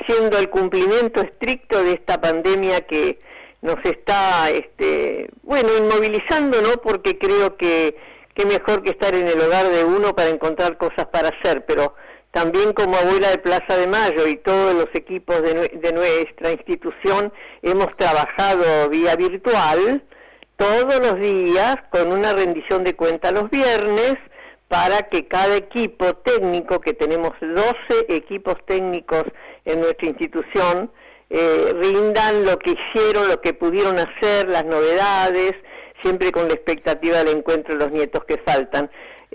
haciendo el cumplimiento estricto de esta pandemia que nos está, inmovilizando, ¿no? Porque creo que mejor que estar en el hogar de uno para encontrar cosas para hacer, pero también como abuela de Plaza de Mayo y todos los equipos de nuestra institución hemos trabajado vía virtual todos los días con una rendición de cuenta los viernes para que cada equipo técnico, que tenemos 12 equipos técnicos en nuestra institución, rindan lo que hicieron, lo que pudieron hacer, las novedades, siempre con la expectativa del encuentro de los nietos que faltan.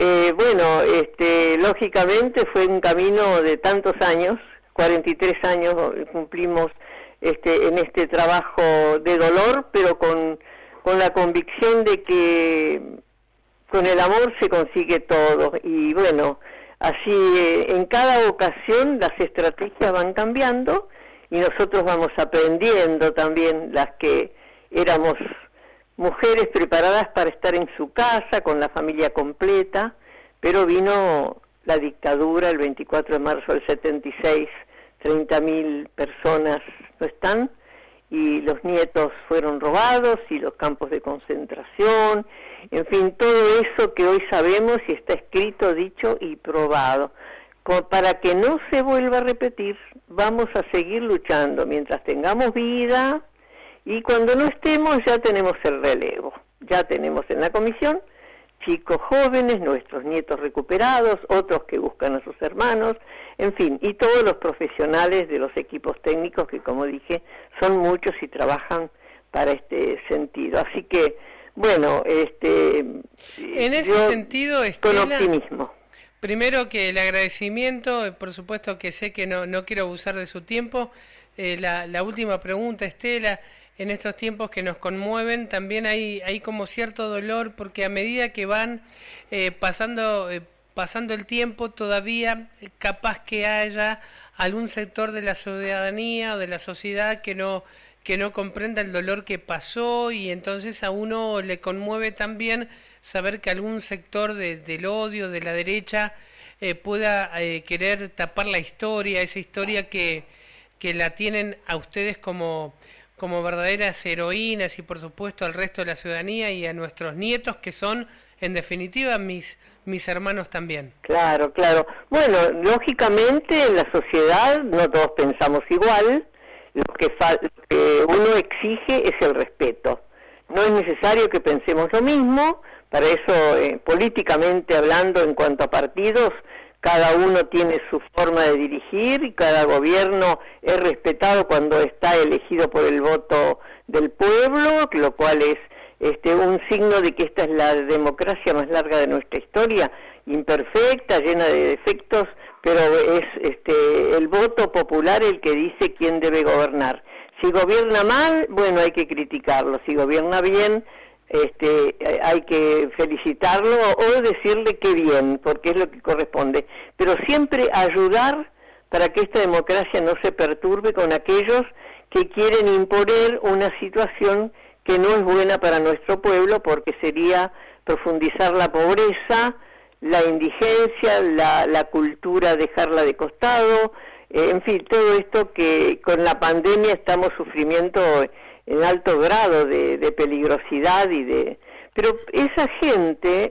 Lógicamente fue un camino de tantos años, 43 años cumplimos en este trabajo de dolor, pero con la convicción de que con el amor se consigue todo. Y bueno, así en cada ocasión las estrategias van cambiando y nosotros vamos aprendiendo también, las que éramos mujeres preparadas para estar en su casa con la familia completa, pero vino la dictadura el 24 de marzo del 76, 30.000 personas no están, y los nietos fueron robados, y los campos de concentración, en fin, todo eso que hoy sabemos y está escrito, dicho y probado. Para que no se vuelva a repetir, vamos a seguir luchando mientras tengamos vida, y cuando no estemos ya tenemos el relevo, ya tenemos en la comisión chicos jóvenes, nuestros nietos recuperados, otros que buscan a sus hermanos, en fin, y todos los profesionales de los equipos técnicos que, como dije, son muchos y trabajan para este sentido. Así que, bueno, en ese sentido, Estela, con optimismo. Primero que el agradecimiento, por supuesto que sé que no quiero abusar de su tiempo. La última pregunta, Estela, en estos tiempos que nos conmueven, también hay como cierto dolor, porque a medida que van pasando el tiempo, todavía capaz que haya algún sector de la ciudadanía o de la sociedad que no comprenda el dolor que pasó, y entonces a uno le conmueve también saber que algún sector del odio, de la derecha, pueda querer tapar la historia, esa historia que la tienen a ustedes como verdaderas heroínas, y por supuesto al resto de la ciudadanía y a nuestros nietos, que son en definitiva mis hermanos también. Claro. Bueno, lógicamente en la sociedad no todos pensamos igual, lo que uno exige es el respeto. No es necesario que pensemos lo mismo, para eso políticamente hablando, en cuanto a partidos, cada uno tiene su forma de dirigir y cada gobierno es respetado cuando está elegido por el voto del pueblo, lo cual es un signo de que esta es la democracia más larga de nuestra historia, imperfecta, llena de defectos, pero es el voto popular el que dice quién debe gobernar. Si gobierna mal, bueno, hay que criticarlo; si gobierna bien, hay que felicitarlo o decirle que bien, porque es lo que corresponde, pero siempre ayudar para que esta democracia no se perturbe con aquellos que quieren imponer una situación que no es buena para nuestro pueblo, porque sería profundizar la pobreza, la indigencia, la cultura, dejarla de costado, en fin, todo esto que con la pandemia estamos sufriendo en alto grado de peligrosidad pero esa gente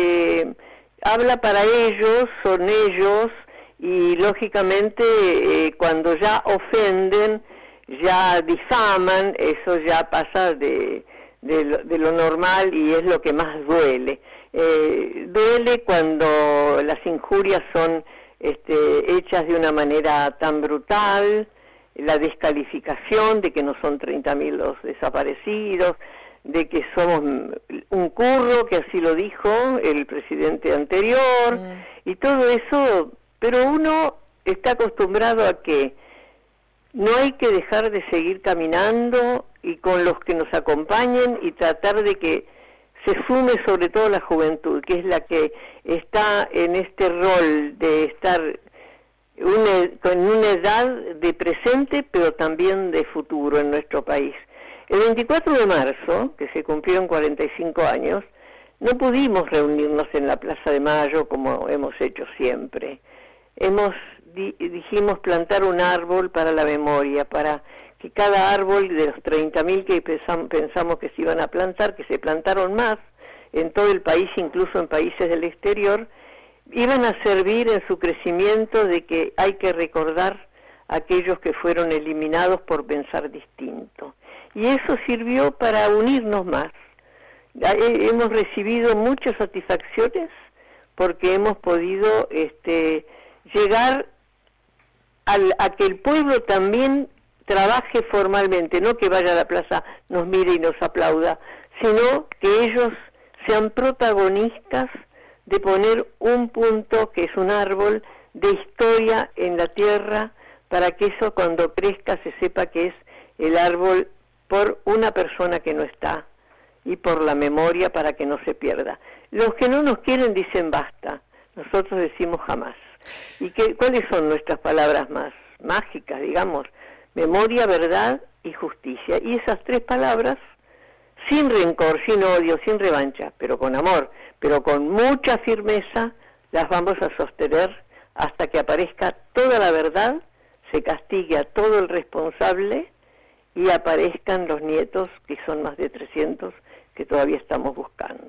habla para ellos, son ellos, y lógicamente cuando ya ofenden, ya difaman, eso ya pasa de lo normal, y es lo que más duele. Duele cuando las injurias son hechas de una manera tan brutal, la descalificación de que no son 30.000 los desaparecidos, de que somos un curro, que así lo dijo el presidente anterior, y todo eso, pero uno está acostumbrado a que no hay que dejar de seguir caminando, y con los que nos acompañen, y tratar de que se sume sobre todo la juventud, que es la que está en este rol de estar con una edad de presente, pero también de futuro en nuestro país. El 24 de marzo, que se cumplieron 45 años, no pudimos reunirnos en la Plaza de Mayo como hemos hecho siempre. Hemos dijimos plantar un árbol para la memoria, para que cada árbol de los 30.000 que pensamos que se iban a plantar, que se plantaron más en todo el país, incluso en países del exterior, iban a servir en su crecimiento de que hay que recordar a aquellos que fueron eliminados por pensar distinto. Y eso sirvió para unirnos más. Hemos recibido muchas satisfacciones porque hemos podido llegar a que el pueblo también trabaje formalmente, no que vaya a la plaza, nos mire y nos aplauda, sino que ellos sean protagonistas de poner un punto, que es un árbol, de historia en la tierra, para que eso cuando crezca se sepa que es el árbol por una persona que no está, y por la memoria para que no se pierda. Los que no nos quieren dicen basta, nosotros decimos jamás. ¿Y cuáles son nuestras palabras más mágicas, digamos? Memoria, verdad y justicia. Y esas tres palabras, sin rencor, sin odio, sin revancha, pero con amor, pero con mucha firmeza, las vamos a sostener hasta que aparezca toda la verdad, se castigue a todo el responsable y aparezcan los nietos, que son más de 300, que todavía estamos buscando.